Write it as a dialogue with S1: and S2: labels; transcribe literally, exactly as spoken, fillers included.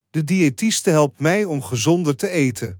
S1: De diëtiste helpt mij om gezonder te eten.